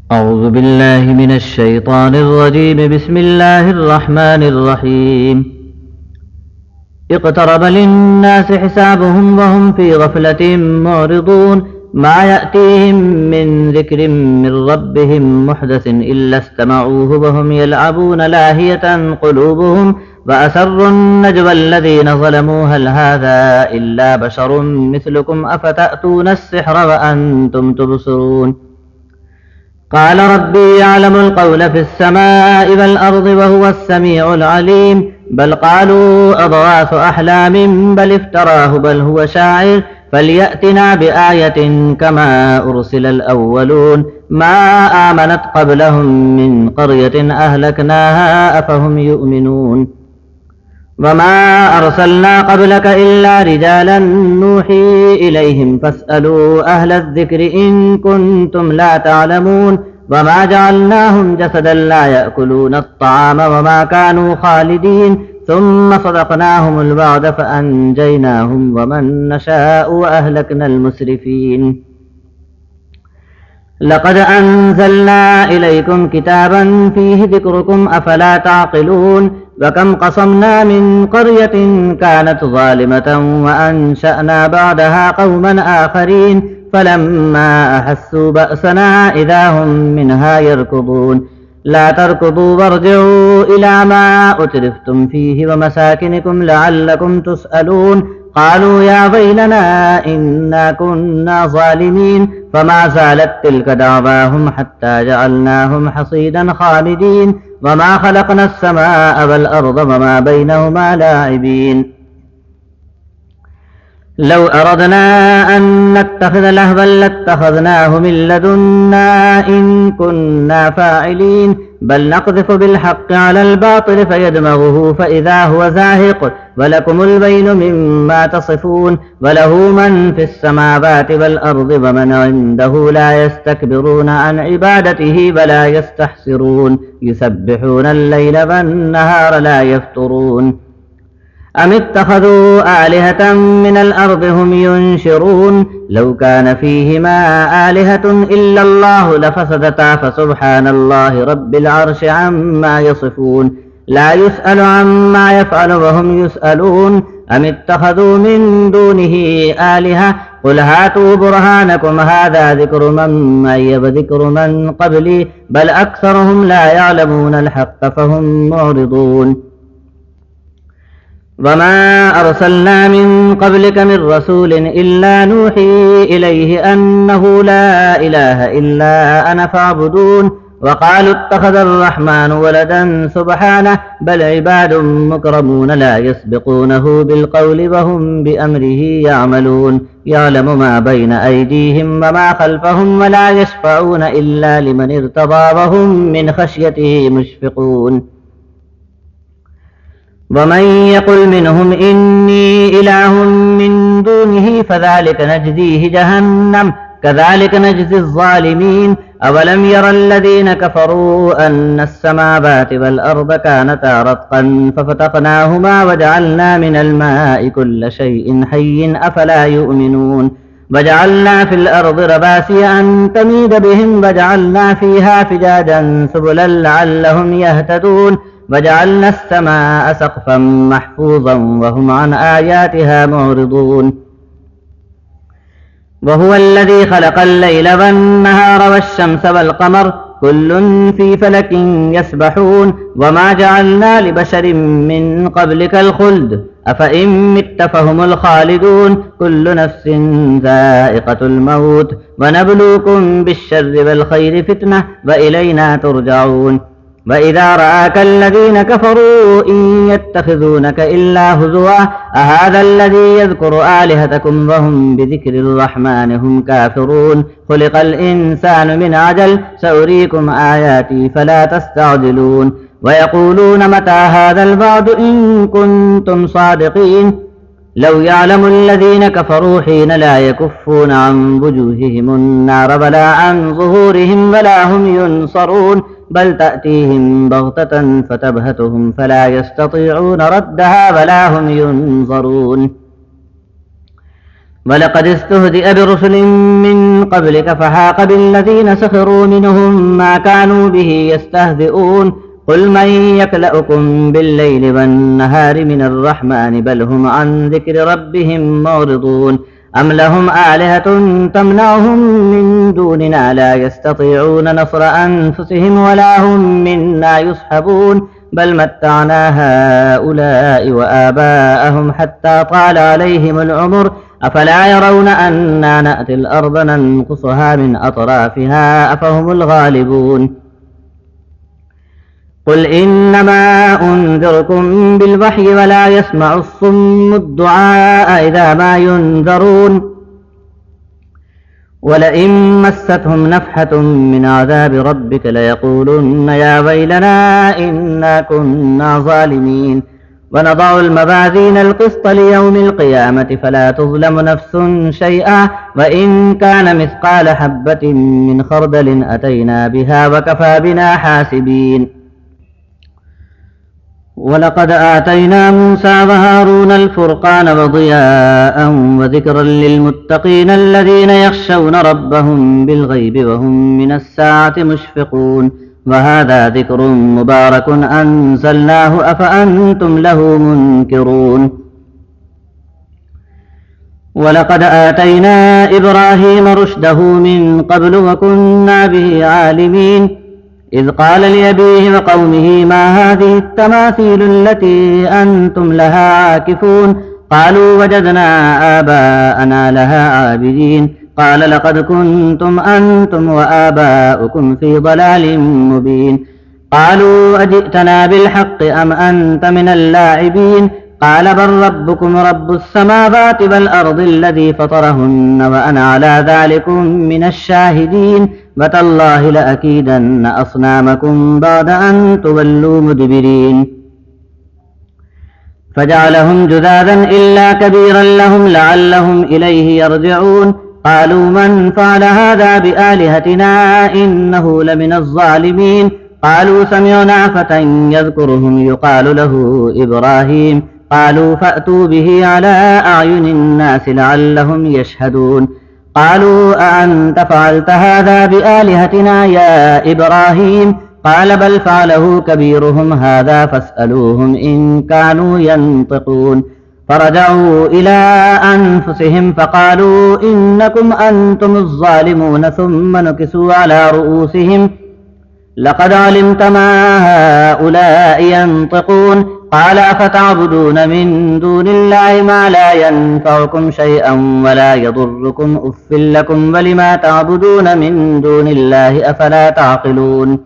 أعوذ بالله من الشيطان الرجيم. بسم الله الرحمن الرحيم. اقترب للناس حسابهم وهم في غفلة معرضون. ما يأتيهم من ذكر من ربهم محدث إلا استمعوه وهم يلعبون لاهية قلوبهم وأسروا النجوى الذين ظلموا هل هذا إلا بشر مثلكم أفتأتون السحر وأنتم تبصرون. قال ربي يعلم القول في السماء والأرض وهو السميع العليم. بل قالوا أضغاث أحلام بل افتراه بل هو شاعر فليأتنا بآية كما أرسل الأولون. ما آمنت قبلهم من قرية أهلكناها أفهم يؤمنون. وما أرسلنا قبلك إلا رجالا نوحي إليهم فاسألوا أهل الذكر إن كنتم لا تعلمون. وما جعلناهم جسدا لا يأكلون الطعام وما كانوا خالدين ثم صدقناهم الوعد فأنجيناهم ومن نشاء وأهلكنا المسرفين. لقد أنزلنا إليكم كتابا فيه ذكركم أفلا تعقلون. وكم قصمنا من قرية كانت ظالمة وأنشأنا بعدها قوما آخرين فلما أحسوا بأسنا إذا هم منها يركضون. لا تركضوا وارجعوا إلى ما أترفتم فيه ومساكنكم لعلكم تسألون. قالوا يا ويلنا إنا كنا ظالمين فما زالت تلك دعواهم حتى جعلناهم حصيدا خامدين. وما خلقنا السماء والأرض وما بينهما لاعبين. لو أردنا أن نتخذ لهوا لاتخذناه من لدنا إن كنا فاعلين. بل نقذف بالحق على الباطل فيدمغه فإذا هو زاهق ولكم الويل مما تصفون. وله من في السماوات والأرض ومن عنده لا يستكبرون عن عبادته ولا يستحسرون. يسبحون الليل والنهار لا يفترون. أم اتخذوا آلهة من الأرض هم ينشرون. لو كان فيهما آلهة إلا الله لفسدتا فسبحان الله رب العرش عما يصفون. لا يسأل عما يفعل وهم يسألون. أم اتخذوا من دونه آلهة قل هاتوا برهانكم هذا ذكر من معي وذكر من قبلي بل أكثرهم لا يعلمون الحق فهم معرضون. وما أرسلنا من قبلك من رسول إلا نوحي إليه أنه لا إله إلا أنا فاعبدون. وقالوا اتخذ الرحمن ولدا سبحانه بل عباد مكرمون لا يسبقونه بالقول وهم بأمره يعملون. يعلم ما بين أيديهم وما خلفهم ولا يشفعون إلا لمن ارتضى وهم من خشيته مشفقون. ومن يقل منهم إني إله من دونه فذلك نجزيه جهنم كذلك نجزي الظالمين. أولم ير الذين كفروا أن السماوات والأرض كانتا رتقا ففتقناهما وجعلنا من الماء كل شيء حي أفلا يؤمنون. وجعلنا في الأرض رواسي أن تميد بهم وجعلنا فيها فجاجا سبلا لعلهم يهتدون. وجعلنا السماء سقفا محفوظا وهم عن آياتها معرضون. وهو الذي خلق الليل والنهار والشمس والقمر كل في فلك يسبحون. وما جعلنا لبشر من قبلك الخلد أفإن مت فهم الخالدون. كل نفس ذائقة الموت ونبلوكم بالشر والخير فتنة وإلينا ترجعون. وإذا رآك الذين كفروا إن يتخذونك إلا هزوا أهذا الذي يذكر آلهتكم وهم بذكر الرحمن هم كافرون. خلق الإنسان من عجل سأريكم آياتي فلا تستعجلون. ويقولون متى هذا الوعد إن كنتم صادقين. لو يعلم الذين كفروا حين لا يكفون عن وجوههم النار ولا عن ظهورهم ولا هم ينصرون. بل تأتيهم بغتة فتبهتهم فلا يستطيعون ردها ولا هم ينظرون. ولقد استهزئ برسل من قبلك فحاق بالذين سخروا منهم ما كانوا به يستهزئون قل من يكلؤكم بالليل والنهار من الرحمن بل هم عن ذكر ربهم معرضون أم لهم آلهة تمنعهم من دوننا لا يستطيعون نصر أنفسهم ولا هم منا يصحبون بل متعنا هؤلاء وآباءهم حتى طال عليهم العمر أفلا يرون أنا نأتي الأرض ننقصها من أطرافها أفهم الغالبون قل إنما أنذركم بالوحي ولا يسمع الصم الدعاء إذا ما ينذرون ولئن مستهم نفحة من عذاب ربك ليقولن يا ويلنا إنا كنا ظالمين ونضع الموازين القسط ليوم القيامة فلا تظلم نفس شيئا وإن كان مثقال حبة من خردل أتينا بها وكفى بنا حاسبين ولقد آتينا موسى وهارون الفرقان وضياء وذكرا للمتقين الذين يخشون ربهم بالغيب وهم من الساعة مشفقون وهذا ذكر مبارك أنزلناه أفأنتم له منكرون ولقد آتينا إبراهيم رشده من قبل وكنا به عالمين إذ قال لأبيه وقومه ما هذه التماثيل التي أنتم لها عاكفون قالوا وجدنا آباءنا لها عابدين قال لقد كنتم أنتم وآباؤكم في ضلال مبين قالوا أجئتنا بالحق أم أنت من اللاعبين قال بل ربكم رب السماوات والأرض الذي فطرهن وأنا على ذلكم من الشاهدين وتالله لأكيدن أصنامكم بعد أن تولوا مدبرين فجعلهم جذاذا إلا كبيرا لهم لعلهم إليه يرجعون قالوا من فعل هذا بآلهتنا إنه لمن الظالمين قالوا سمعنا فتى يذكرهم يقال له إبراهيم قالوا فأتوا به على أعين الناس لعلهم يشهدون قالوا أأنت فعلت هذا بآلهتنا يا إبراهيم قال بل فعله كبيرهم هذا فاسألوهم إن كانوا ينطقون فرجعوا إلى أنفسهم فقالوا إنكم أنتم الظالمون ثم نكسوا على رؤوسهم لقد علمت ما هؤلاء ينطقون قال أفتعبدون من دون الله ما لا ينفعكم شيئا ولا يضركم أف لكم ولما تعبدون من دون الله أفلا تعقلون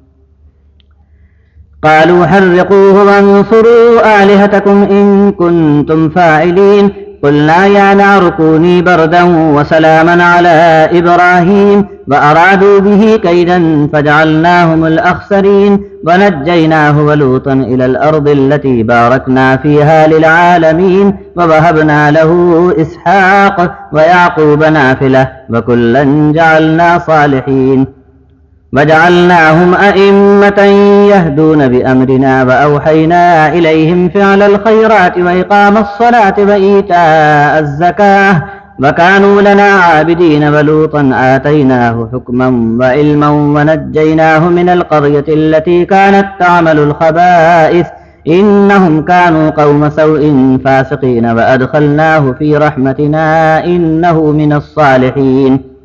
قالوا حرقوه وانصروا آلهتكم إن كنتم فاعلين قلنا يا نار كوني بردا وسلاما على إبراهيم وأرادوا به كيدا فجعلناهم الأخسرين ونجيناه ولوطا إلى الأرض التي باركنا فيها للعالمين ووهبنا له إسحاق ويعقوب نافلة وكلا جعلنا صالحين وجعلناهم أئمة يهدون بأمرنا وأوحينا إليهم فعل الخيرات وإقام الصلاة وإيتاء الزكاة وكانوا لنا عابدين ولوطا آتيناه حكما وعلما ونجيناه من القرية التي كانت تعمل الخبائث إنهم كانوا قوم سوء فاسقين وأدخلناه في رحمتنا إنه من الصالحين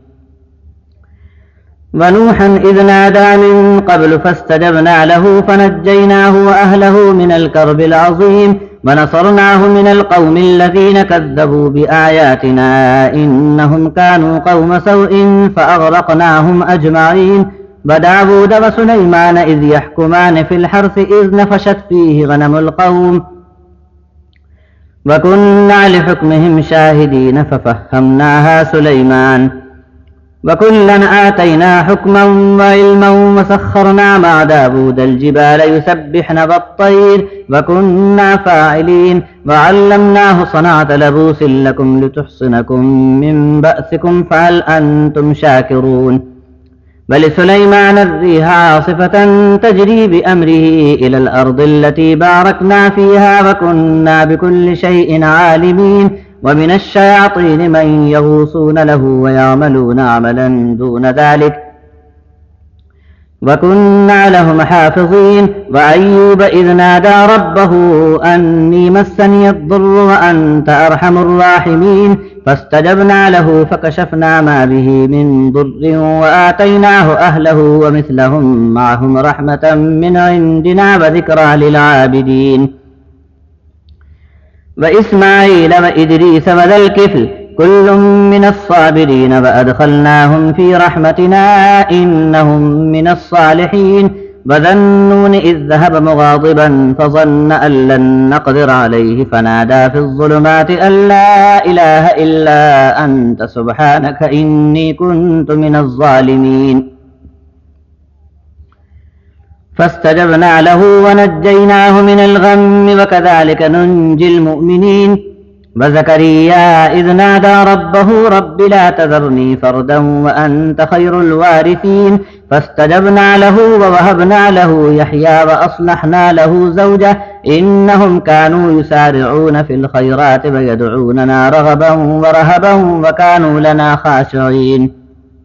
ونوحا إذ نادى من قبل فاستجبنا له فنجيناه وأهله من الكرب العظيم ونصرناه من القوم الذين كذبوا بآياتنا إنهم كانوا قوم سوء فأغرقناهم أجمعين وداود وسليمان إذ يحكمان في الحرث إذ نفشت فيه غنم القوم وكنا لحكمهم شاهدين ففهمناها سليمان وكلا آتينا حكما وعلما وسخرنا مع داود الجبال يسبحن والطير وكنا فاعلين وعلمناه صنعة لبوس لكم لتحصنكم من بأسكم فهل أنتم شاكرون ولسليمان الريح عاصفة تجري بأمره إلى الأرض التي باركنا فيها وكنا بكل شيء عالمين ومن الشياطين من يغوصون له ويعملون عملا دون ذلك وكنا لهم حافظين. وأيوب إذ نادى ربه أني مسني الضر وأنت أرحم الراحمين فاستجبنا له فكشفنا ما به من ضر وآتيناه أهله ومثلهم معهم رحمة من عندنا وذكرى للعابدين. وإسماعيل وإدريس وذا الكفل كل من الصابرين وأدخلناهم في رحمتنا إنهم من الصالحين. وذا النون إذ ذهب مغاضبا فظن أن لن نقدر عليه فنادى في الظلمات أن لا إله إلا أنت سبحانك إني كنت من الظالمين فاستجبنا له ونجيناه من الغم وكذلك ننجي المؤمنين. وزكريا إذ نادى ربه رب لا تذرني فردا وأنت خير الوارثين فاستجبنا له ووهبنا له يحيى وأصلحنا له زوجه إنهم كانوا يسارعون في الخيرات ويدعوننا رغبا ورهبا وكانوا لنا خاشعين.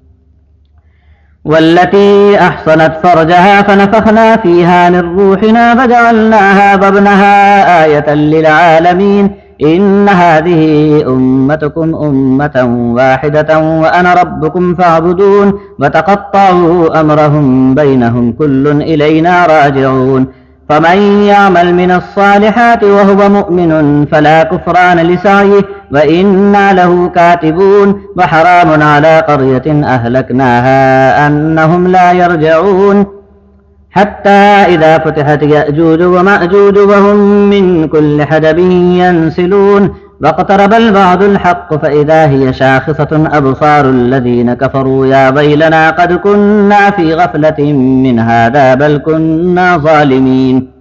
والتي أحصنت فرجها فنفخنا فيها من روحنا فجعلناها وابنها آية للعالمين. إن هذه أمتكم أمة واحدة وأنا ربكم فاعبدون وتقطعوا أمرهم بينهم كل إلينا راجعون. فمن يعمل من الصالحات وهو مؤمن فلا كفران لسعيه وإنا له كاتبون. وحرام على قرية أهلكناها أنهم لا يرجعون حتى إذا فتحت يأجوج ومأجوج وهم من كل حدب ينسلون واقترب الوعد الحق فإذا هي شاخصة أبصار الذين كفروا يا ويلنا قد كنا في غفلة من هذا بل كنا ظالمين.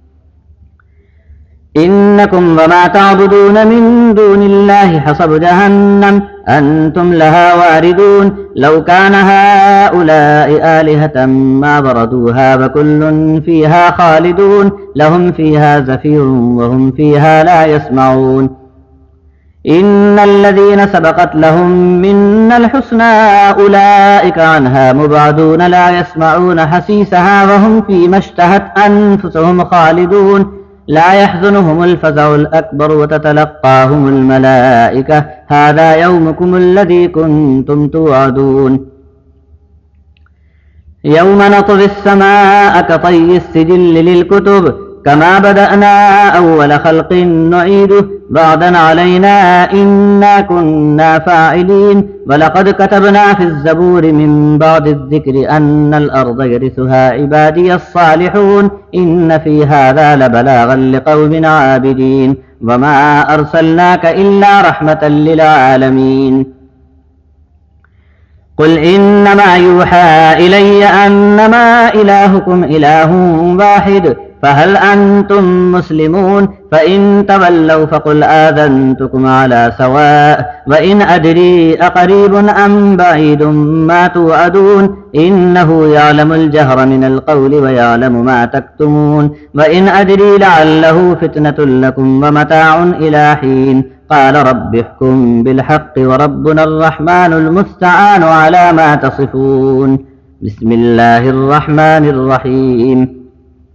إنكم وما تعبدون من دون الله حصب جهنم أنتم لها واردون. لو كان هؤلاء آلهة ما وردوها وكل فيها خالدون لهم فيها زفير وهم فيها لا يسمعون. إن الذين سبقت لهم منا الحسنى أولئك عنها مبعدون لا يسمعون حسيسها وهم فيما اشتهت أنفسهم خالدون. لا يحزنهم الفزع الأكبر وتتلقاهم الملائكة هذا يومكم الذي كنتم توعدون. يوم نطوي السماء كطي السجل للكتب كما بدأنا أول خلق نعيده بعدا علينا إنا كنا فاعلين. ولقد كتبنا في الزبور من بعد الذكر أن الأرض يرثها عبادي الصالحون إن في هذا لبلاغا لقوم عابدين. وما أرسلناك إلا رحمة للعالمين. قل إنما يوحى إلي أنما إلهكم إله واحد فهل أنتم مسلمون؟ فإن تولوا فقل آذنتكم على سواء وإن أدري أقريب أم بعيد ما توعدون إنه يعلم الجهر من القول ويعلم ما تكتمون. وإن أدري لعله فتنة لكم ومتاع إلى حين. قال رب احكم بالحق وربنا الرحمن المستعان على ما تصفون. بسم الله الرحمن الرحيم.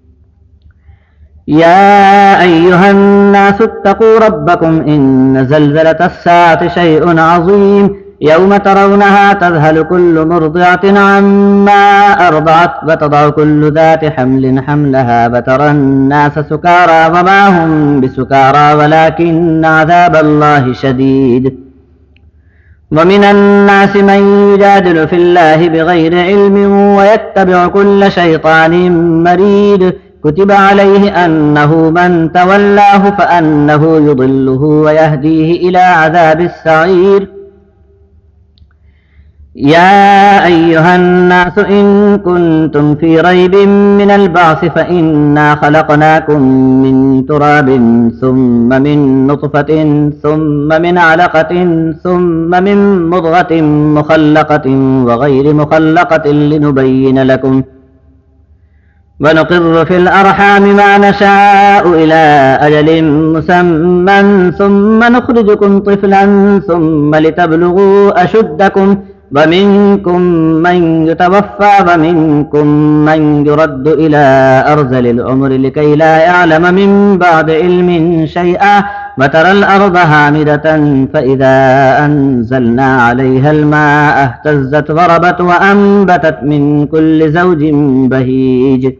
يا أيها الناس اتقوا ربكم إن زلزلة الساعة شيء عظيم يوم ترونها تذهل كل مرضعة عما أرضعت وتضع كل ذات حمل حملها وترى الناس سكارى وما هم بسكارى ولكن عذاب الله شديد. ومن الناس من يجادل في الله بغير علم ويتبع كل شيطان مريد كتب عليه أنه من تولاه فأنه يضله ويهديه إلى عذاب السعير. يا أيها الناس إن كنتم في ريب من البعث فإنا خلقناكم من تراب ثم من نطفة ثم من علقة ثم من مضغة مخلقة وغير مخلقة ونقر في الأرحام ما نشاء إلى أجل مسمى ثم نخرجكم طفلا ثم لتبلغوا أشدكم ومنكم من يتوفى ومنكم من يرد إلى أرذل العمر لكي لا يعلم من بعد علم شيئا وترى الأرض هامدة فإذا أنزلنا عليها الماء اهتزت وربت وأنبتت من كل زوج بهيج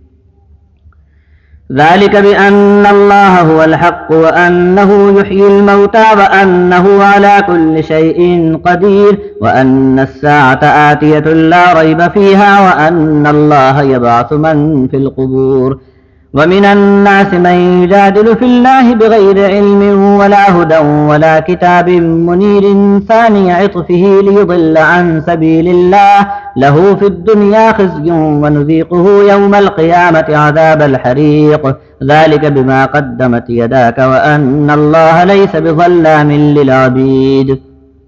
ذلك بأن الله هو الحق وأنه يحيي الموتى وأنه على كل شيء قدير وأن الساعة آتية لا ريب فيها وأن الله يبعث من في القبور ومن الناس من يجادل في الله بغير علم ولا هدى ولا كتاب منير ثاني عطفه ليضل عن سبيل الله له في الدنيا خزي ونذيقه يوم القيامة عذاب الحريق ذلك بما قدمت يداك وأن الله ليس بظلام للعبيد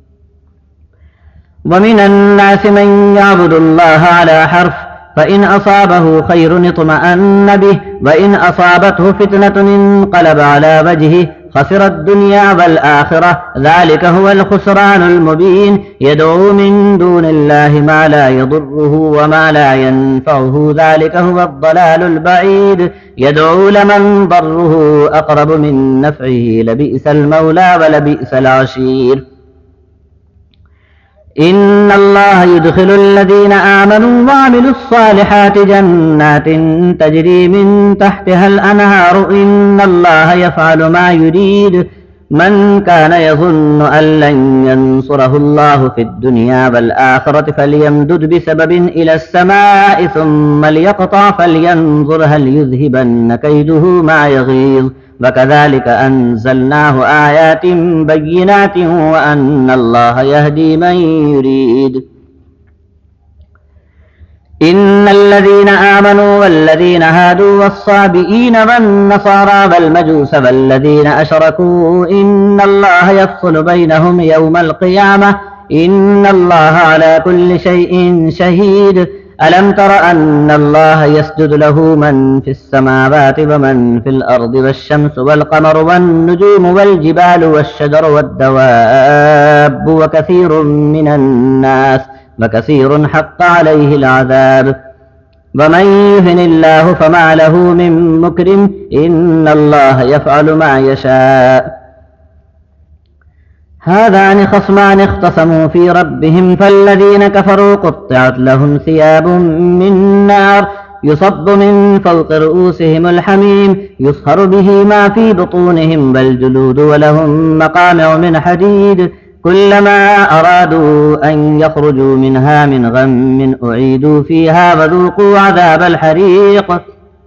ومن الناس من يعبد الله على حرف فإن أصابه خير اطمأن به وإن أصابته فتنة انقلب على وجهه خسر الدنيا والآخرة ذلك هو الخسران المبين يدعو من دون الله ما لا يضره وما لا ينفعه ذلك هو الضلال البعيد يدعو لمن ضره أقرب من نفعه لبئس المولى ولبئس العشير إن الله يدخل الذين آمنوا وعملوا الصالحات جنات تجري من تحتها الأنهار إن الله يفعل ما يريد من كان يظن أن لن ينصره الله في الدنيا والآخرة فليمدد بسبب إلى السماء ثم ليقطع فلينظر هل يذهبن كيده ما يغيظ وكذلك أنزلناه آيات بينات وأن الله يهدي من يريد إن الذين آمنوا والذين هادوا والصابئين والنصارى والمجوس والذين أشركوا إن الله يفصل بينهم يوم القيامة إن الله على كل شيء شهيد ألم تر أن الله يسجد له من في السماوات ومن في الأرض والشمس والقمر والنجوم والجبال والشجر والدواب وكثير من الناس وكثير حق عليه العذاب ومن يهن الله فما له من مكرم إن الله يفعل ما يشاء هذان خصمان اختصموا في ربهم فالذين كفروا قطعت لهم ثياب من نار يصب من فوق رؤوسهم الحميم يصهر به ما في بطونهم والجلود ولهم مقامع من حديد كلما أرادوا أن يخرجوا منها من غم أعيدوا فيها وذوقوا عذاب الحريق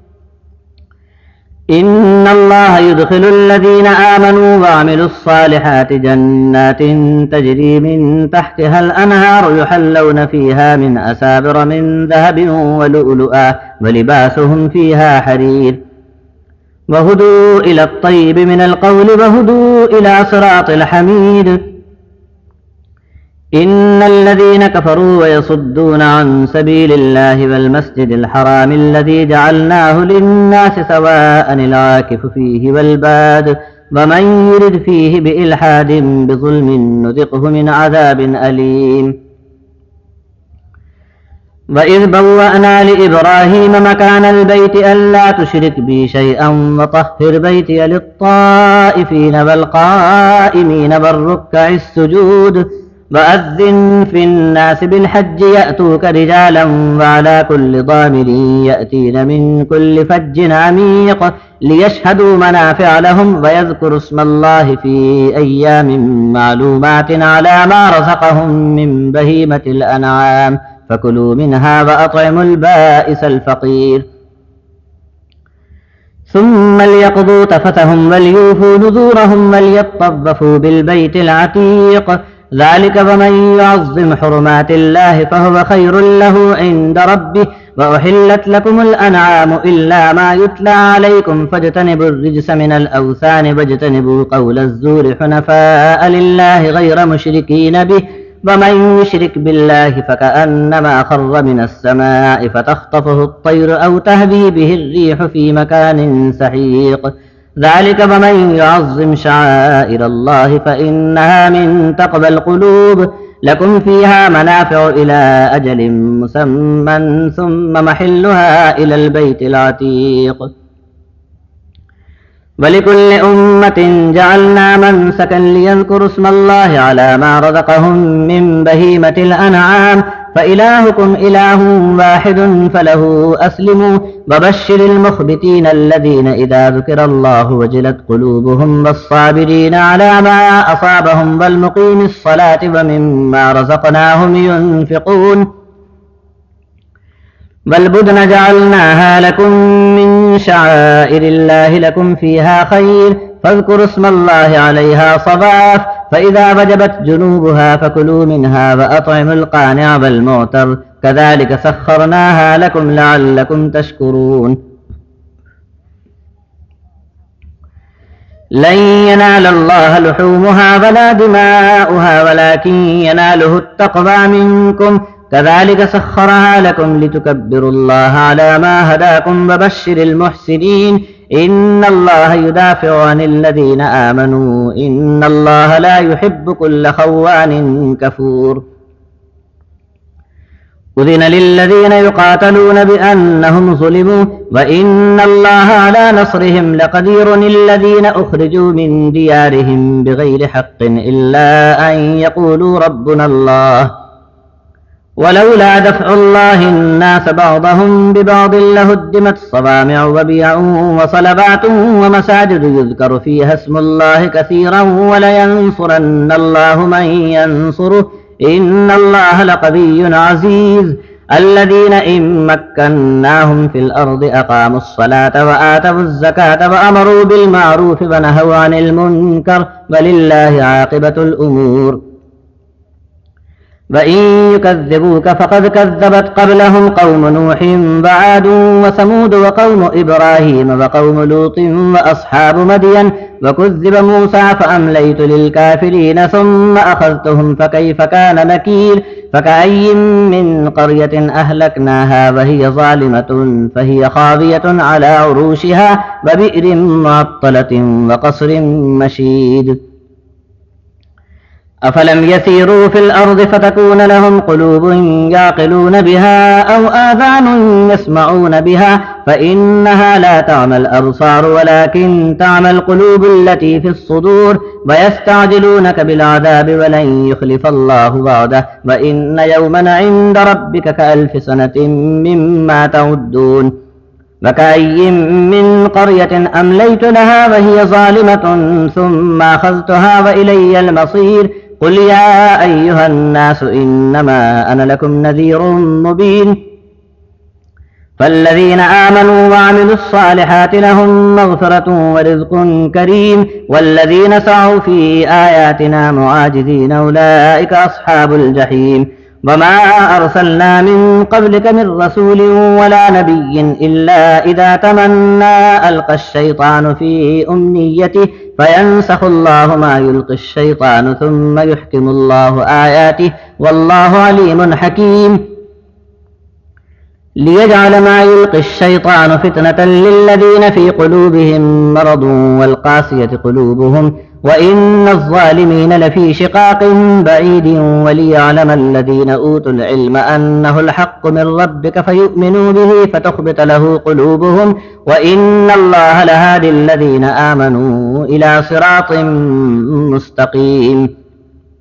إن الله يدخل الذين آمنوا وعملوا الصالحات جنات تجري من تحتها الأنهار يحلون فيها من أسابر من ذهب ولؤلؤا ولباسهم فيها حرير وهدوا إلى الطيب من القول وهدوا إلى صراط الحميد إن الذين كفروا ويصدون عن سبيل الله والمسجد الحرام الذي جعلناه للناس سواء العاكف فيه والباد ومن يرد فيه بإلحاد بظلم نذقه من عذاب أليم وإذ بوأنا لإبراهيم مكان البيت ألا تشرك بي شيئا وطهر بيتي للطائفين والقائمين والركع السجود وأذن في الناس بالحج يأتوك رجالا وعلى كل ضامر يأتين من كل فج عميق ليشهدوا منافع لهم ويذكروا اسم الله في أيام معلومات على ما رزقهم من بهيمة الأنعام فكلوا منها وأطعموا البائس الفقير ثم ليقضوا تفتهم وليوفوا نذورهم وليطوفوا بالبيت العتيق ذلك ومن يعظم حرمات الله فهو خير له عند ربه وأحلت لكم الأنعام إلا ما يتلى عليكم فاجتنبوا الرجس من الأوثان واجتنبوا قول الزور حنفاء لله غير مشركين به ومن يشرك بالله فكأنما خر من السماء فتخطفه الطير أو تهوي به الريح في مكان سحيق ذلك ومن يعظم شعائر الله فإنها من تقوى القلوب لكم فيها منافع إلى أجل مسمى ثم محلها إلى البيت العتيق ولكل أمة جعلنا منسكا ليذكروا اسم الله على ما رزقهم من بهيمة الأنعام فإلهكم إله واحد فله أسلموا وبشر المخبتين الذين إذا ذكر الله وجلت قلوبهم والصابرين على ما أصابهم والمقيم الصلاة ومما رزقناهم ينفقون والبدن جعلناها لكم من شعائر الله لكم فيها خير فاذكروا اسم الله عليها صواف فإذا وجبت جنوبها فكلوا منها وأطعموا القانع والمعتر كذلك سخرناها لكم لعلكم تشكرون لن ينال الله لحومها ولا دماؤها ولكن يناله التقوى منكم كذلك سخرها لكم لتكبروا الله على ما هداكم وبشر المحسنين إن الله يدافع عن الذين آمنوا إن الله لا يحب كل خوان كفور أذن للذين يقاتلون بأنهم ظلموا وإن الله على نصرهم لقدير الذين أخرجوا من ديارهم بغير حق إلا أن يقولوا ربنا الله ولولا دفع الله الناس بعضهم ببعض لهدمت صوامع وبيع وصلوات ومساجد يذكر فيها اسم الله كثيرا ولينصرن الله من ينصره إن الله لقوي عزيز الذين إن مكناهم في الأرض أقاموا الصلاة وآتوا الزكاة وأمروا بالمعروف ونهوا عن المنكر ولله عاقبة الأمور وإن يكذبوك فقد كذبت قبلهم قوم نوح وعاد وثمود وقوم إبراهيم وقوم لوط وأصحاب مدين وكذب موسى فأمليت للكافرين ثم أخذتهم فكيف كان نكير فكأي من قرية أهلكناها وهي ظالمة فهي خاوية على عروشها وبئر معطلة وقصر مشيد أفلم يسيروا في الأرض فتكون لهم قلوب يعقلون بها أو آذان يسمعون بها فإنها لا تعمى الأبصار ولكن تعمى القلوب التي في الصدور ويستعجلونك بالعذاب ولن يخلف الله وعده وإن يوما عند ربك كألف سنة مما تعدون وكأي من قرية أمليت لها وهي ظالمة ثم أخذتها وإلي المصير قل يا أيها الناس إنما أنا لكم نذير مبين فالذين آمنوا وعملوا الصالحات لهم مغفرة ورزق كريم والذين سعوا في آياتنا معاجزين أولئك أصحاب الجحيم وما أرسلنا من قبلك من رسول ولا نبي إلا إذا تمنى ألقى الشيطان في أمنيته فينسخ الله ما يلقي الشيطان ثم يحكم الله آياته والله عليم حكيم ليجعل ما يلقي الشيطان فتنة للذين في قلوبهم مرض والقاسية قلوبهم وإن الظالمين لفي شقاق بعيد وليعلم الذين أوتوا العلم أنه الحق من ربك فيؤمنوا به فتخبت له قلوبهم وإن الله لهادي الذين آمنوا إلى صراط مستقيم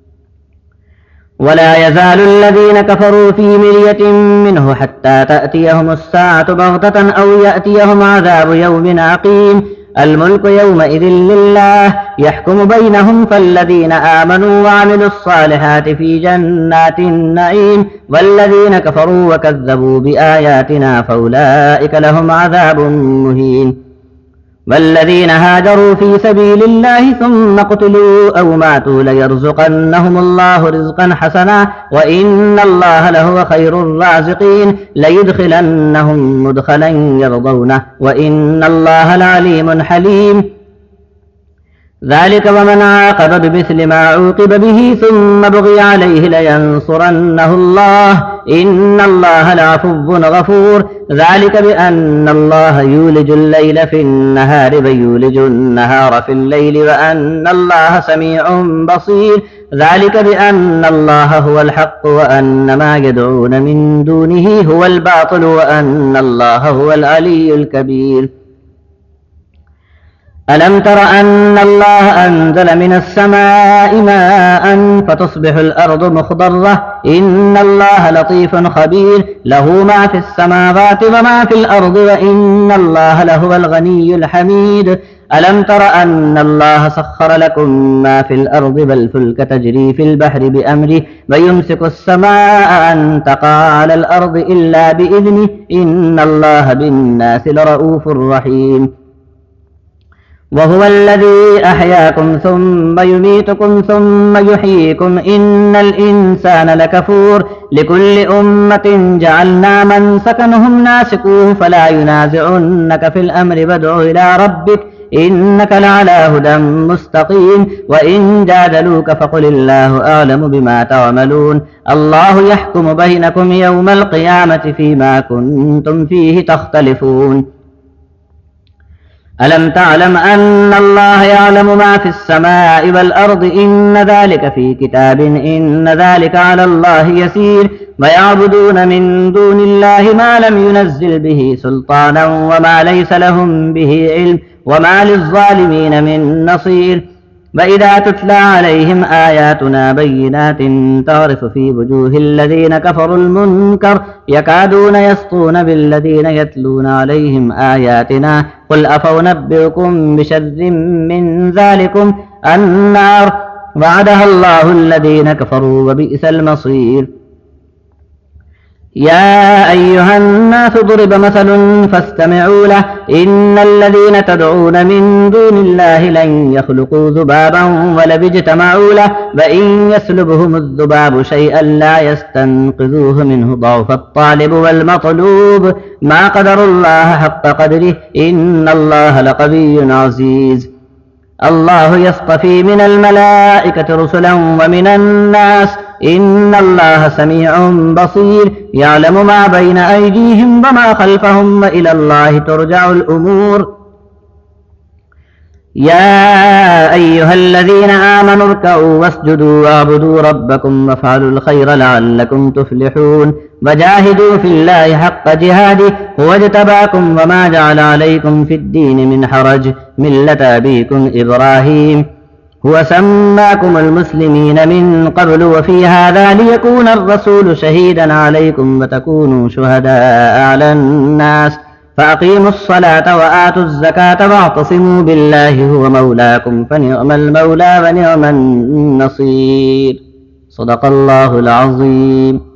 ولا يزال الذين كفروا في مرية منه حتى تأتيهم الساعة بغتة أو يأتيهم عذاب يوم عقيم الملك يومئذ لله يحكم بينهم فالذين آمنوا وعملوا الصالحات في جنات النعيم والذين كفروا وكذبوا بآياتنا فأولئك لهم عذاب مهين والذين هاجروا في سبيل الله ثم قتلوا أو ماتوا ليرزقنهم الله رزقا حسنا وإن الله لهو خير الرازقين ليدخلنهم مدخلا يرضونه وإن الله لعليم حليم ذلك ومن عاقب بمثل ما عوقب به ثم بغي عليه لينصرنه الله إن الله لعفو غفور ذلك بأن الله يولج الليل في النهار ويولج النهار في الليل وأن الله سميع بصير ذلك بأن الله هو الحق وأن ما يدعون من دونه هو الباطل وأن الله هو العلي الكبير ألم تر أن الله أنزل من السماء ماء فتصبح الأرض مخضرة إن الله لطيف خبير له ما في السماوات وما في الأرض وإن الله لهو الغني الحميد ألم تر أن الله سخر لكم ما في الأرض والفلك تجري في البحر بأمره ويمسك السماء أن تقع على الأرض إلا بإذنه إن الله بالناس لرؤوف رحيم وهو الذي أحياكم ثم يميتكم ثم يحييكم إن الإنسان لكفور لكل أمة جعلنا من سكنهم ناسكوه فلا ينازعنك في الأمر وادع إلى ربك إنك لعلى هدى مستقيم وإن جادلوك فقل الله أعلم بما تعملون الله يحكم بينكم يوم القيامة فيما كنتم فيه تختلفون ألم تعلم أن الله يعلم ما في السماء والأرض إن ذلك في كتاب إن ذلك على الله يسير ويعبدون من دون الله ما لم ينزل به سلطانا وما ليس لهم به علم وما للظالمين من نصير وإذا تتلى عليهم آياتنا بينات تعرف في وجوه الذين كفروا المنكر يكادون يسطون بالذين يتلون عليهم آياتنا قل أفأنبئكم بشر من ذلكم النار وعدها الله الذين كفروا وبئس المصير يا أيها الناس ضرب مثل فاستمعوا له إن الذين تدعون من دون الله لن يخلقوا ذبابا ولو اجتمعوا له وإن يسلبهم الذباب شيئا لا يستنقذوه منه ضعف الطالب والمطلوب ما قدر الله حق قدره إن الله لقوي عزيز الله يصطفي من الملائكة رسلا ومن الناس إن الله سميع بصير يعلم ما بين أيديهم وما خلفهم وإلى الله ترجع الأمور يا أيها الذين آمنوا اركعوا واسجدوا واعبدوا ربكم وافعلوا الخير لعلكم تفلحون وجاهدوا في الله حق جهاده هو اجتباكم وما جعل عليكم في الدين من حرج ملة أبيكم إبراهيم هو سماكم المسلمين من قبل وفي هذا ليكون الرسول شهيدا عليكم وتكونوا شهداء على الناس فأقيموا الصلاة وآتوا الزكاة واعتصموا بالله هو مولاكم فنعم المولى ونعم النصير صدق الله العظيم.